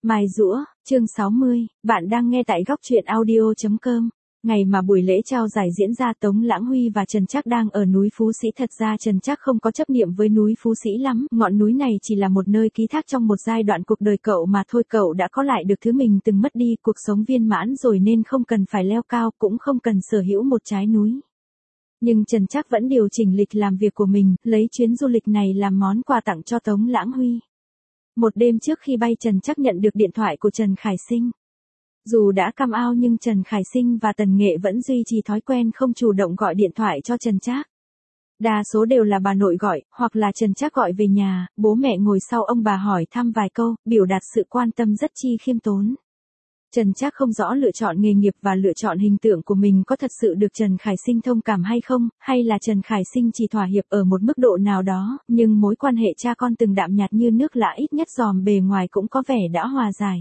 Mài giũa, chương 60, bạn đang nghe tại góc truyện audio.com. Ngày mà buổi lễ trao giải diễn ra, Tống Lãng Huy và Trần Trác đang ở núi Phú Sĩ. Thật ra Trần Trác không có chấp niệm với núi Phú Sĩ lắm, ngọn núi này chỉ là một nơi ký thác trong một giai đoạn cuộc đời cậu mà thôi. Cậu đã có lại được thứ mình từng mất đi, cuộc sống viên mãn rồi nên không cần phải leo cao, cũng không cần sở hữu một trái núi. Nhưng Trần Trác vẫn điều chỉnh lịch làm việc của mình, lấy chuyến du lịch này làm món quà tặng cho Tống Lãng Huy. Một đêm trước khi bay, Trần Trác nhận được điện thoại của Trần Khải Sinh. Dù đã cam ao nhưng Trần Khải Sinh và Tần Nghệ vẫn duy trì thói quen không chủ động gọi điện thoại cho Trần Trác. Đa số đều là bà nội gọi, hoặc là Trần Trác gọi về nhà, bố mẹ ngồi sau ông bà hỏi thăm vài câu, biểu đạt sự quan tâm rất chi khiêm tốn. Trần Trác không rõ lựa chọn nghề nghiệp và lựa chọn hình tượng của mình có thật sự được Trần Khải Sinh thông cảm hay không, hay là Trần Khải Sinh chỉ thỏa hiệp ở một mức độ nào đó, nhưng mối quan hệ cha con từng đạm nhạt như nước lã ít nhất dòm bề ngoài cũng có vẻ đã hòa giải.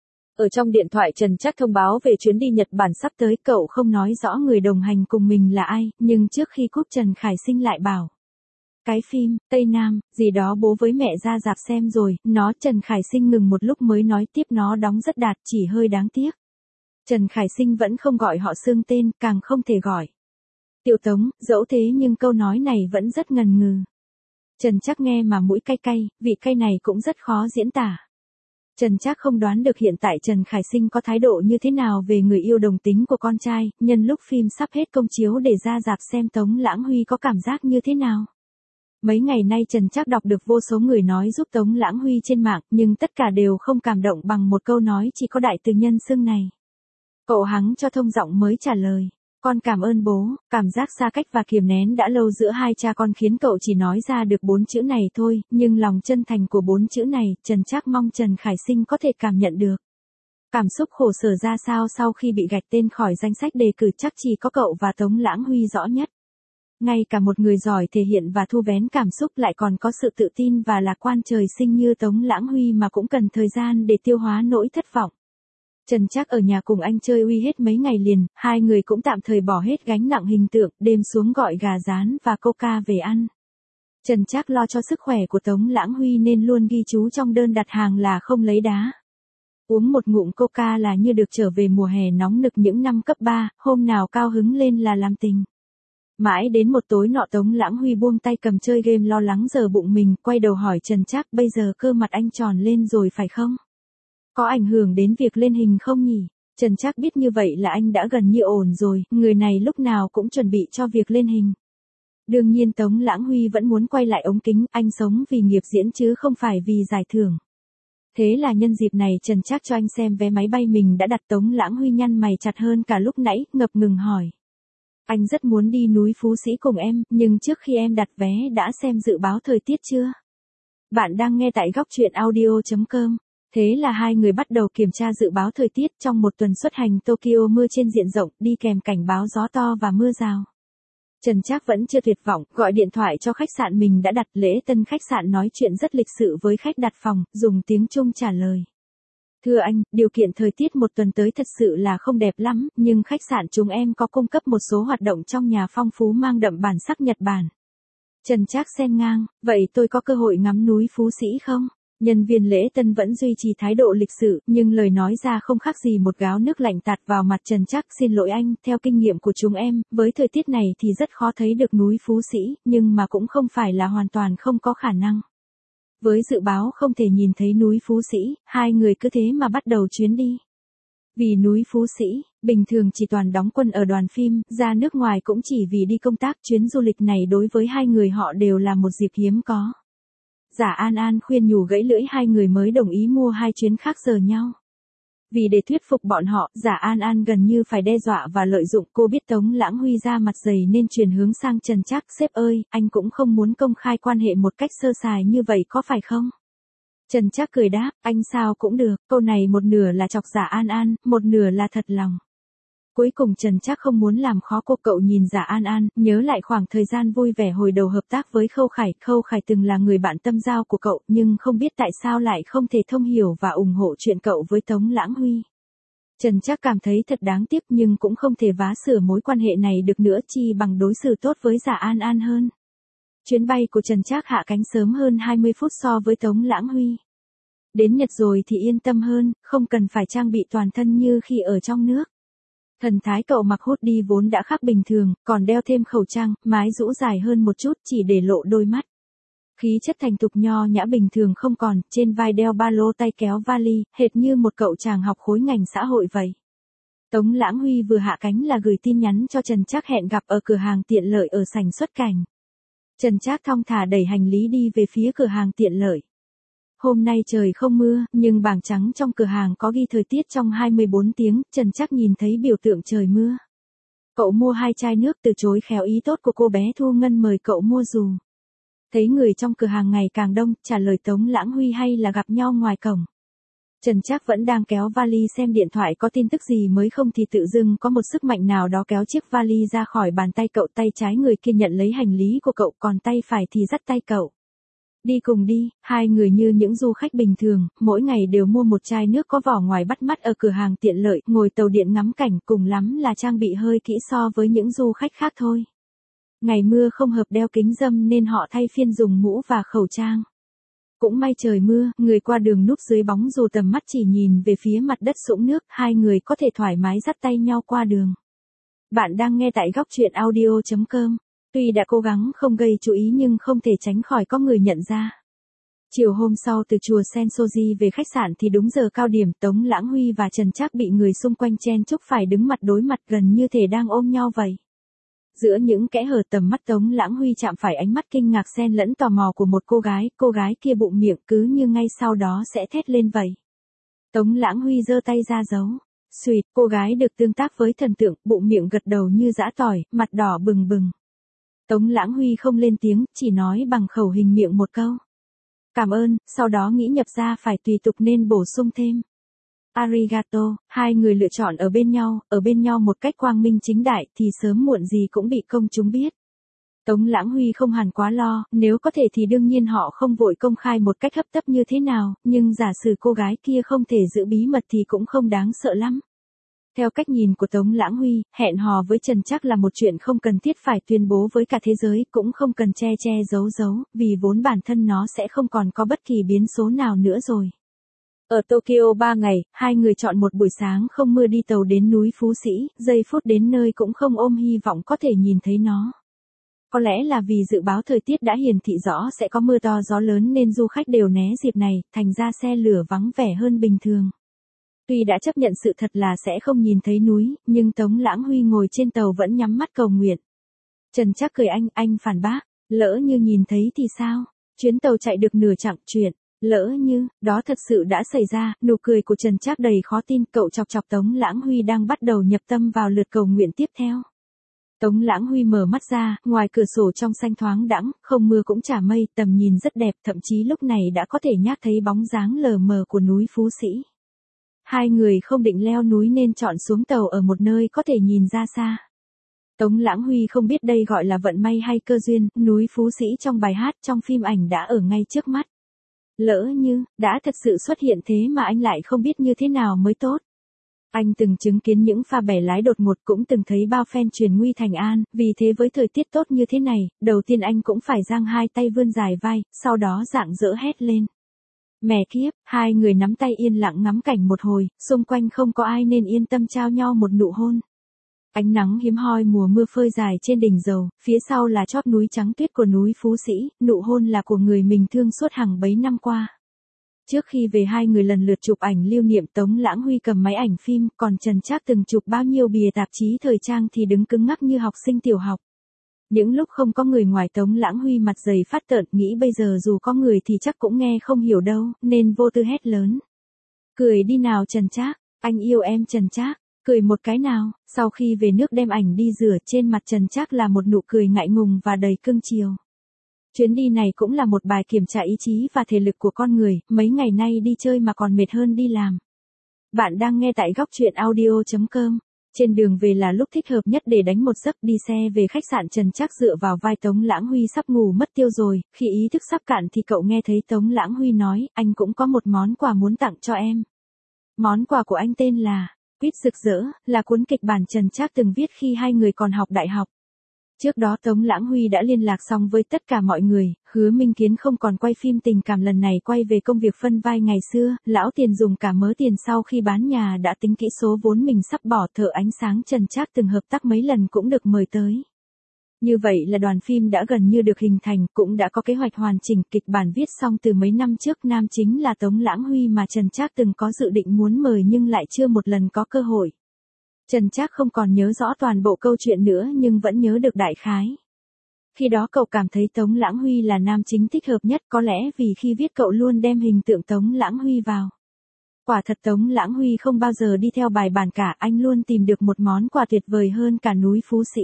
Ở trong điện thoại, Trần Trác thông báo về chuyến đi Nhật Bản sắp tới. Cậu không nói rõ người đồng hành cùng mình là ai, nhưng trước khi cúp Trần Khải Sinh lại bảo: cái phim Tây Nam gì đó bố với mẹ ra rạp xem rồi. Trần Khải Sinh ngừng một lúc mới nói tiếp: nó đóng rất đạt, chỉ hơi đáng tiếc. Trần Khải Sinh vẫn không gọi họ xương tên, càng không thể gọi Tiểu Tống, dẫu thế nhưng câu nói này vẫn rất ngần ngừ. Trần Trác nghe mà mũi cay cay, vị cay này cũng rất khó diễn tả. Trần Trác không đoán được hiện tại Trần Khải Sinh có thái độ như thế nào về người yêu đồng tính của con trai, nhân lúc phim sắp hết công chiếu để ra rạp xem Tống Lãng Huy có cảm giác như thế nào. Mấy ngày nay Trần Trác đọc được vô số người nói giúp Tống Lãng Huy trên mạng, nhưng tất cả đều không cảm động bằng một câu nói chỉ có đại từ nhân xưng này. Cậu hắng cho thông giọng mới trả lời: con cảm ơn bố. Cảm giác xa cách và kiềm nén đã lâu giữa hai cha con khiến cậu chỉ nói ra được 4 chữ này thôi, nhưng lòng chân thành của 4 chữ này, Trần Trác mong Trần Khải Sinh có thể cảm nhận được. Cảm xúc khổ sở ra sao sau khi bị gạch tên khỏi danh sách đề cử chắc chỉ có cậu và Tống Lãng Huy rõ nhất. Ngay cả một người giỏi thể hiện và thu vén cảm xúc, lại còn có sự tự tin và lạc quan trời sinh như Tống Lãng Huy mà cũng cần thời gian để tiêu hóa nỗi thất vọng. Trần Trác ở nhà cùng anh chơi Uy hết mấy ngày liền, hai người cũng tạm thời bỏ hết gánh nặng hình tượng, đêm xuống gọi gà rán và coca về ăn. Trần Trác lo cho sức khỏe của Tống Lãng Huy nên luôn ghi chú trong đơn đặt hàng là không lấy đá. Uống một ngụm coca là như được trở về mùa hè nóng nực những năm cấp 3, hôm nào cao hứng lên là làm tình. Mãi đến một tối nọ, Tống Lãng Huy buông tay cầm chơi game lo lắng giờ bụng mình, quay đầu hỏi Trần Trác: bây giờ cơ mặt anh tròn lên rồi phải không? Có ảnh hưởng đến việc lên hình không nhỉ? Trần Trác biết như vậy là anh đã gần như ổn rồi, người này lúc nào cũng chuẩn bị cho việc lên hình. Đương nhiên Tống Lãng Huy vẫn muốn quay lại ống kính, anh sống vì nghiệp diễn chứ không phải vì giải thưởng. Thế là nhân dịp này Trần Trác cho anh xem vé máy bay mình đã đặt. Tống Lãng Huy nhăn mày chặt hơn cả lúc nãy, ngập ngừng hỏi: anh rất muốn đi núi Phú Sĩ cùng em, nhưng trước khi em đặt vé đã xem dự báo thời tiết chưa? Bạn đang nghe tại góc truyện audio.com. Thế là hai người bắt đầu kiểm tra dự báo thời tiết. Trong một tuần xuất hành Tokyo, mưa trên diện rộng, đi kèm cảnh báo gió to và mưa rào. Trần Trác vẫn chưa tuyệt vọng, gọi điện thoại cho khách sạn mình đã đặt. Lễ tân khách sạn nói chuyện rất lịch sự với khách đặt phòng, dùng tiếng Trung trả lời: thưa anh, điều kiện thời tiết một tuần tới thật sự là không đẹp lắm, nhưng khách sạn chúng em có cung cấp một số hoạt động trong nhà phong phú mang đậm bản sắc Nhật Bản. Trần Trác xen ngang: vậy tôi có cơ hội ngắm núi Phú Sĩ không? Nhân viên lễ tân vẫn duy trì thái độ lịch sự, nhưng lời nói ra không khác gì một gáo nước lạnh tạt vào mặt Trần Trác. Xin lỗi anh, theo kinh nghiệm của chúng em, với thời tiết này thì rất khó thấy được núi Phú Sĩ, nhưng mà cũng không phải là hoàn toàn không có khả năng. Với dự báo không thể nhìn thấy núi Phú Sĩ, hai người cứ thế mà bắt đầu chuyến đi. Vì núi Phú Sĩ, bình thường chỉ toàn đóng quân ở đoàn phim, ra nước ngoài cũng chỉ vì đi công tác. Chuyến du lịch này đối với hai người họ đều là một dịp hiếm có. Giả An An khuyên nhủ gãy lưỡi hai người mới đồng ý mua hai chuyến khác giờ nhau. Vì để thuyết phục bọn họ, Giả An An gần như phải đe dọa và lợi dụng. Cô biết Tống Lãng Huy ra mặt dày nên chuyển hướng sang Trần Trác: sếp ơi, anh cũng không muốn công khai quan hệ một cách sơ sài như vậy có phải không? Trần Trác cười đáp: anh sao cũng được. Câu này một nửa là chọc Giả An An, một nửa là thật lòng. Cuối cùng Trần Trác không muốn làm khó cô. Cậu nhìn Giả An An, nhớ lại khoảng thời gian vui vẻ hồi đầu hợp tác với Khâu Khải. Khâu Khải từng là người bạn tâm giao của cậu, nhưng không biết tại sao lại không thể thông hiểu và ủng hộ chuyện cậu với Tống Lãng Huy. Trần Trác cảm thấy thật đáng tiếc, nhưng cũng không thể vá sửa mối quan hệ này được nữa, chi bằng đối xử tốt với Giả An An hơn. Chuyến bay của Trần Trác hạ cánh sớm hơn 20 phút so với Tống Lãng Huy. Đến Nhật rồi thì yên tâm hơn, không cần phải trang bị toàn thân như khi ở trong nước. Thần thái cậu mặc hoodie vốn đã khác bình thường, còn đeo thêm khẩu trang, mái rũ dài hơn một chút chỉ để lộ đôi mắt. Khí chất thành thục nho nhã bình thường không còn, trên vai đeo ba lô tay kéo vali, hệt như một cậu chàng học khối ngành xã hội vậy. Tống Lãng Huy vừa hạ cánh là gửi tin nhắn cho Trần Trác hẹn gặp ở cửa hàng tiện lợi ở sảnh xuất cảnh. Trần Trác thong thả đẩy hành lý đi về phía cửa hàng tiện lợi. Hôm nay trời không mưa, nhưng bảng trắng trong cửa hàng có ghi thời tiết trong 24 tiếng, Trần Trác nhìn thấy biểu tượng trời mưa. Cậu mua 2 chai nước từ chối khéo ý tốt của cô bé Thu Ngân mời cậu mua dù. Thấy người trong cửa hàng ngày càng đông, trả lời Tống Lãng Huy hay là gặp nhau ngoài cổng. Trần Trác vẫn đang kéo vali xem điện thoại có tin tức gì mới không thì tự dưng có một sức mạnh nào đó kéo chiếc vali ra khỏi bàn tay cậu, tay trái người kia nhận lấy hành lý của cậu còn tay phải thì dắt tay cậu. Đi cùng đi, hai người như những du khách bình thường, mỗi ngày đều mua một chai nước có vỏ ngoài bắt mắt ở cửa hàng tiện lợi, ngồi tàu điện ngắm cảnh, cùng lắm là trang bị hơi kỹ so với những du khách khác thôi. Ngày mưa không hợp đeo kính râm nên họ thay phiên dùng mũ và khẩu trang. Cũng may trời mưa, người qua đường núp dưới bóng dù tầm mắt chỉ nhìn về phía mặt đất sũng nước, hai người có thể thoải mái dắt tay nhau qua đường. Bạn đang nghe tại góc truyện audio.com. Tuy đã cố gắng không gây chú ý nhưng không thể tránh khỏi có người nhận ra. Chiều hôm sau từ chùa Sensoji về khách sạn thì đúng giờ cao điểm, Tống Lãng Huy và Trần Trác bị người xung quanh chen chúc phải đứng mặt đối mặt gần như thể đang ôm nhau vậy. Giữa những kẽ hở tầm mắt Tống Lãng Huy chạm phải ánh mắt kinh ngạc xen lẫn tò mò của một cô gái kia bụng miệng cứ như ngay sau đó sẽ thét lên vậy. Tống Lãng Huy giơ tay ra giấu. Xuyệt, cô gái được tương tác với thần tượng, bụng miệng gật đầu như giã tỏi, mặt đỏ bừng bừng. Tống Lãng Huy không lên tiếng, chỉ nói bằng khẩu hình miệng một câu. Cảm ơn, sau đó nghĩ nhập ra phải tùy tục nên bổ sung thêm. Arigato, hai người lựa chọn ở bên nhau một cách quang minh chính đại thì sớm muộn gì cũng bị công chúng biết. Tống Lãng Huy không hẳn quá lo, nếu có thể thì đương nhiên họ không vội công khai một cách hấp tấp như thế nào, nhưng giả sử cô gái kia không thể giữ bí mật thì cũng không đáng sợ lắm. Theo cách nhìn của Tống Lãng Huy, hẹn hò với Trần Trác là một chuyện không cần thiết phải tuyên bố với cả thế giới, cũng không cần che giấu, vì vốn bản thân nó sẽ không còn có bất kỳ biến số nào nữa rồi. Ở Tokyo 3 ngày, hai người chọn một buổi sáng không mưa đi tàu đến núi Phú Sĩ, giây phút đến nơi cũng không ôm hy vọng có thể nhìn thấy nó. Có lẽ là vì dự báo thời tiết đã hiển thị rõ sẽ có mưa to gió lớn nên du khách đều né dịp này, thành ra xe lửa vắng vẻ hơn bình thường. Tuy đã chấp nhận sự thật là sẽ không nhìn thấy núi, nhưng Tống Lãng Huy ngồi trên tàu vẫn nhắm mắt cầu nguyện. Trần Trác cười anh phản bác, lỡ như nhìn thấy thì sao? Chuyến tàu chạy được nửa chặng chuyện, lỡ như, đó thật sự đã xảy ra, nụ cười của Trần Trác đầy khó tin, cậu chọc Tống Lãng Huy đang bắt đầu nhập tâm vào lượt cầu nguyện tiếp theo. Tống Lãng Huy mở mắt ra, ngoài cửa sổ trong xanh thoáng đãng, không mưa cũng chả mây, tầm nhìn rất đẹp, thậm chí lúc này đã có thể nhác thấy bóng dáng lờ mờ của núi Phú Sĩ. Hai người không định leo núi nên chọn xuống tàu ở một nơi có thể nhìn ra xa. Tống Lãng Huy không biết đây gọi là vận may hay cơ duyên, núi Phú Sĩ trong bài hát trong phim ảnh đã ở ngay trước mắt. Lỡ như, đã thật sự xuất hiện thế mà anh lại không biết như thế nào mới tốt. Anh từng chứng kiến những pha bẻ lái đột ngột, cũng từng thấy bao phen truyền nguy thành an, vì thế với thời tiết tốt như thế này, đầu tiên anh cũng phải giang hai tay vươn dài vai, sau đó rạng rỡ hét lên. Mẹ kiếp, hai người nắm tay yên lặng ngắm cảnh một hồi, xung quanh không có ai nên yên tâm trao nhau một nụ hôn. Ánh nắng hiếm hoi mùa mưa phơi dài trên đỉnh dầu, phía sau là chóp núi trắng tuyết của núi Phú Sĩ, nụ hôn là của người mình thương suốt hàng bấy năm qua. Trước khi về hai người lần lượt chụp ảnh lưu niệm, Tống Lãng Huy cầm máy ảnh phim, còn Trần Trác từng chụp bao nhiêu bìa tạp chí thời trang thì đứng cứng ngắc như học sinh tiểu học. Những lúc không có người ngoài, Tống Lãng Huy mặt dày phát tợn, nghĩ bây giờ dù có người thì chắc cũng nghe không hiểu đâu, nên vô tư hét lớn. Cười đi nào Trần Trác, anh yêu em Trần Trác, cười một cái nào. Sau khi về nước đem ảnh đi rửa, trên mặt Trần Trác là một nụ cười ngại ngùng và đầy cưng chiều. Chuyến đi này cũng là một bài kiểm tra ý chí và thể lực của con người, mấy ngày nay đi chơi mà còn mệt hơn đi làm. Bạn đang nghe tại góc truyện audio.com. Trên đường về là lúc thích hợp nhất để đánh một giấc. Đi xe về khách sạn, Trần Trác dựa vào vai Tống Lãng Huy sắp ngủ mất tiêu rồi, khi ý thức sắp cạn thì cậu nghe thấy Tống Lãng Huy nói, anh cũng có một món quà muốn tặng cho em. Món quà của anh tên là Quýt Rực Rỡ, là cuốn kịch bản Trần Trác từng viết khi hai người còn học đại học. Trước đó Tống Lãng Huy đã liên lạc xong với tất cả mọi người, Hứa Minh Kiến không còn quay phim tình cảm lần này quay về công việc phân vai ngày xưa, lão tiền dùng cả mớ tiền sau khi bán nhà đã tính kỹ số vốn mình sắp bỏ. Thợ ánh sáng Trần Trác từng hợp tác mấy lần cũng được mời tới. Như vậy là đoàn phim đã gần như được hình thành, cũng đã có kế hoạch hoàn chỉnh, kịch bản viết xong từ mấy năm trước. Nam chính là Tống Lãng Huy mà Trần Trác từng có dự định muốn mời nhưng lại chưa một lần có cơ hội. Trần Trác không còn nhớ rõ toàn bộ câu chuyện nữa nhưng vẫn nhớ được đại khái. Khi đó cậu cảm thấy Tống Lãng Huy là nam chính thích hợp nhất, có lẽ vì khi viết cậu luôn đem hình tượng Tống Lãng Huy vào. Quả thật Tống Lãng Huy không bao giờ đi theo bài bản cả, anh luôn tìm được một món quà tuyệt vời hơn cả núi Phú Sĩ.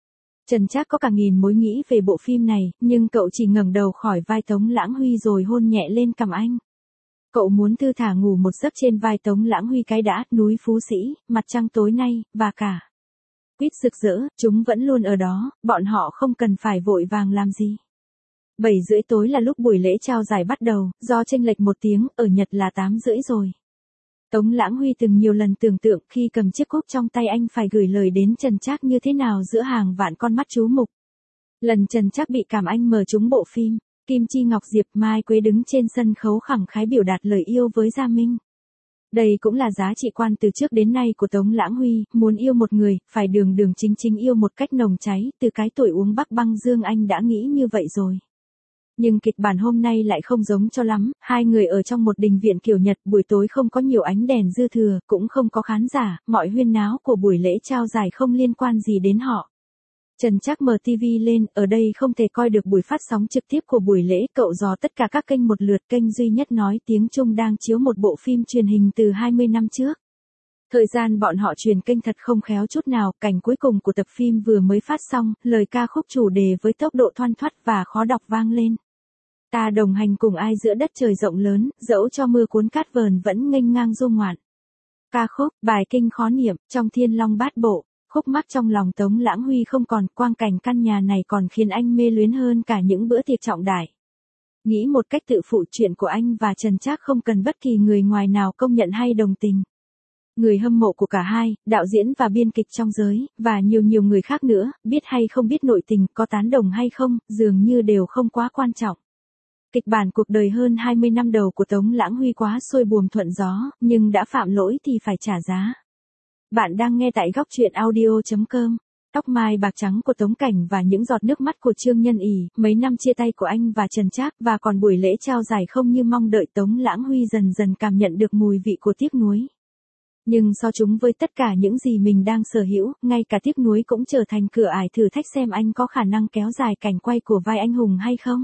Trần Trác có cả nghìn mối nghĩ về bộ phim này, nhưng cậu chỉ ngẩng đầu khỏi vai Tống Lãng Huy rồi hôn nhẹ lên cằm anh. Cậu muốn thư thả ngủ một giấc trên vai Tống Lãng Huy cái đã. Núi Phú Sĩ, mặt trăng tối nay, và cả quýt rực rỡ, chúng vẫn luôn ở đó, bọn họ không cần phải vội vàng làm gì. 7:30 tối là lúc buổi lễ trao giải bắt đầu, do chênh lệch 1 tiếng, ở Nhật là 8:30 rồi. Tống Lãng Huy từng nhiều lần tưởng tượng khi cầm chiếc cúp trong tay anh phải gửi lời đến Trần Trác như thế nào giữa hàng vạn con mắt chú mục. Lần Trần Trác bị cảm anh mời trúng bộ phim, Kim Chi Ngọc Diệp, Mai Quế đứng trên sân khấu khẳng khái biểu đạt lời yêu với Gia Minh. Đây cũng là giá trị quan từ trước đến nay của Tống Lãng Huy, muốn yêu một người, phải đường đường chính chính yêu một cách nồng cháy, từ cái tuổi uống Bắc Băng Dương anh đã nghĩ như vậy rồi. Nhưng kịch bản hôm nay lại không giống cho lắm, hai người ở trong một đình viện kiểu Nhật, buổi tối không có nhiều ánh đèn dư thừa, cũng không có khán giả, mọi huyên náo của buổi lễ trao giải không liên quan gì đến họ. Trần Trác mở TV lên, ở đây không thể coi được buổi phát sóng trực tiếp của buổi lễ, cậu dò tất cả các kênh một lượt. Kênh duy nhất nói tiếng Trung đang chiếu một bộ phim truyền hình từ 20 năm trước. Thời gian bọn họ truyền kênh thật không khéo chút nào, cảnh cuối cùng của tập phim vừa mới phát xong, lời ca khúc chủ đề với tốc độ thoăn thoắt và khó đọc vang lên. Ta đồng hành cùng ai giữa đất trời rộng lớn, dẫu cho mưa cuốn cát vờn vẫn nghênh ngang du ngoạn. Ca khúc, bài kinh khó niệm, trong Thiên Long Bát Bộ. Khúc mắc trong lòng Tống Lãng Huy không còn, quang cảnh căn nhà này còn khiến anh mê luyến hơn cả những bữa tiệc trọng đại. Nghĩ một cách tự phụ, chuyện của anh và Trần Trác không cần bất kỳ người ngoài nào công nhận hay đồng tình. Người hâm mộ của cả hai, đạo diễn và biên kịch trong giới, và nhiều người khác nữa, biết hay không biết nội tình, có tán đồng hay không, dường như đều không quá quan trọng. Kịch bản cuộc đời hơn 20 năm đầu của Tống Lãng Huy quá xuôi buồm thuận gió, nhưng đã phạm lỗi thì phải trả giá. Bạn đang nghe tại góc truyện audio.com. Tóc mai bạc trắng của Tống Cảnh và những giọt nước mắt của Trương Nhân Ỷ, mấy năm chia tay của anh và Trần Trác, và còn buổi lễ trao giải không như mong đợi. Tống Lãng Huy dần dần cảm nhận được mùi vị của tiếc nuối. Nhưng so chúng với tất cả những gì mình đang sở hữu, ngay cả tiếc nuối cũng trở thành cửa ải thử thách xem anh có khả năng kéo dài cảnh quay của vai anh hùng hay không.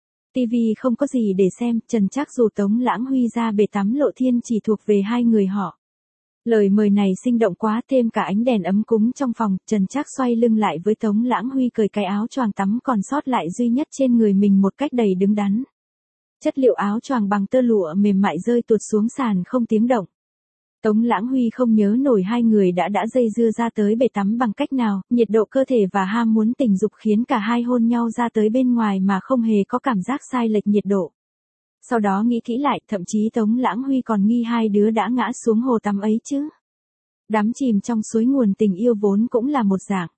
TV không có gì để xem, Trần Trác rủ Tống Lãng Huy ra bể tắm lộ thiên chỉ thuộc về hai người họ. Lời mời này sinh động quá, thêm cả ánh đèn ấm cúng trong phòng. Trần Trác xoay lưng lại với Tống Lãng Huy, cởi cái áo choàng tắm còn sót lại duy nhất trên người mình một cách đầy đứng đắn. Chất liệu áo choàng bằng tơ lụa mềm mại rơi tuột xuống sàn không tiếng động. Tống Lãng Huy không nhớ nổi hai người đã dây dưa ra tới bể tắm bằng cách nào, nhiệt độ cơ thể và ham muốn tình dục khiến cả hai hôn nhau ra tới bên ngoài mà không hề có cảm giác sai lệch nhiệt độ. Sau đó nghĩ kỹ lại, thậm chí Tống Lãng Huy còn nghi hai đứa đã ngã xuống hồ tắm ấy chứ. Đắm chìm trong suối nguồn tình yêu vốn cũng là một dạng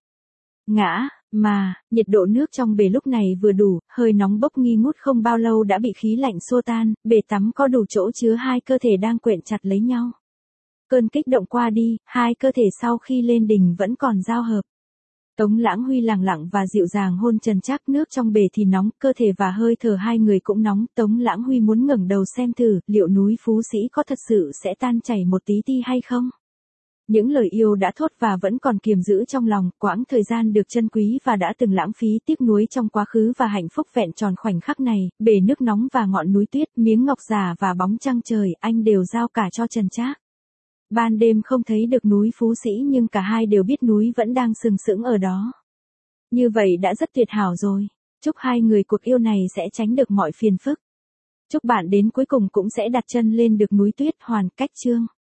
ngã, mà, nhiệt độ nước trong bể lúc này vừa đủ, hơi nóng bốc nghi ngút không bao lâu đã bị khí lạnh xua tan, bể tắm có đủ chỗ chứa hai cơ thể đang quện chặt lấy nhau. Cơn kích động qua đi, hai cơ thể sau khi lên đỉnh vẫn còn giao hợp. Tống Lãng Huy lẳng lặng và dịu dàng hôn Trần Trác, nước trong bể thì nóng, cơ thể và hơi thở hai người cũng nóng. Tống Lãng Huy muốn ngẩng đầu xem thử, liệu núi Phú Sĩ có thật sự sẽ tan chảy một tí ti hay không? Những lời yêu đã thốt và vẫn còn kiềm giữ trong lòng, quãng thời gian được trân quý và đã từng lãng phí, tiếc nuối trong quá khứ và hạnh phúc vẹn tròn khoảnh khắc này, bể nước nóng và ngọn núi tuyết, miếng ngọc giả và bóng trăng trời, anh đều giao cả cho Trần Trác. Ban đêm không thấy được núi Phú Sĩ nhưng cả hai đều biết núi vẫn đang sừng sững ở đó. Như vậy đã rất tuyệt hảo rồi. Chúc hai người cuộc yêu này sẽ tránh được mọi phiền phức. Chúc bạn đến cuối cùng cũng sẽ đặt chân lên được núi tuyết. Hoàn Cách Chương.